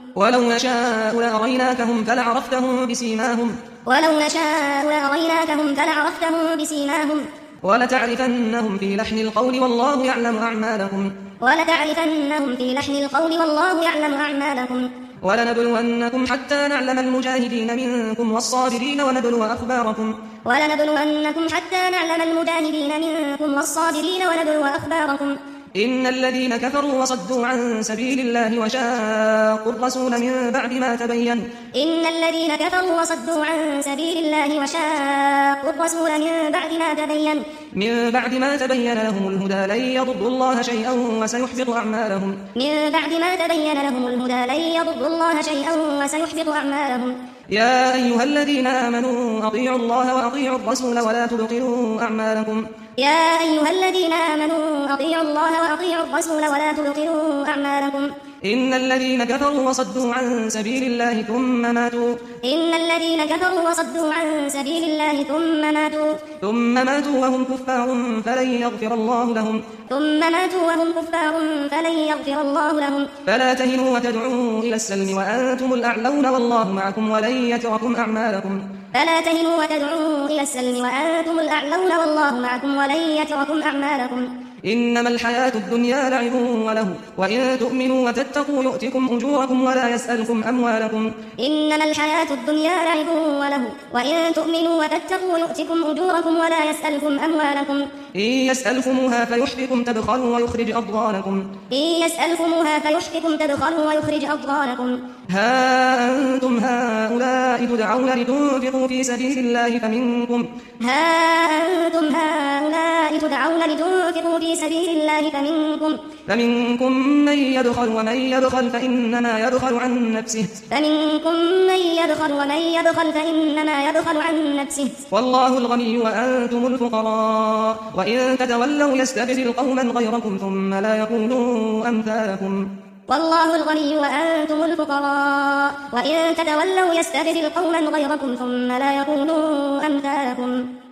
ولو نشاء لأريناكهم فلعرفتهم بسيماهم ولتعرفنهم في لحن القول والله يعلم أعمالكم ولنبلونكم حتى نعلم المجاهدين منكم والصابرين ونبلو أخباركم إن الذين كفروا وصدوا عن سبيل الله وشاقوا الرسول من بعد ما تبين لهم الهدى لن يضروا الله شيئا وسيحبط أعمالهم يا أيها الذين آمنوا أطيعوا الله وأطيعوا الرسول ولا تبطلوا أعمالكم إن الذين كفروا وصدوا عن سبيل الله ثم ماتوا وهم كفار فلن يغفر الله لهم فلا تهنوا وتدعوا إلى السلم وأنتم الأعلون والله معكم ولن يتركم أعمالكم إنما الحياة الدنيا لعب وله وإن تؤمنوا وتتقوا يؤتكم أجوركم ولا يسألكم أموالكم إن يسألكموها فيحفكم تبخلوا ويخرج أضغانكم ها أنتم هؤلاء تدعون لتنفقوا في سبيل الله فمنكم من يبخل ومن يبخل فإنما يبخل عن نفسه والله الغني وأنتم الفقراء وإن تتولوا يستبدل قوما غيركم ثم لا يكونوا أمثالكم والله الغني وأنتم الفقراء وإن تتولوا يستبدل قوما غيركم ثم لا يكونوا أمثالكم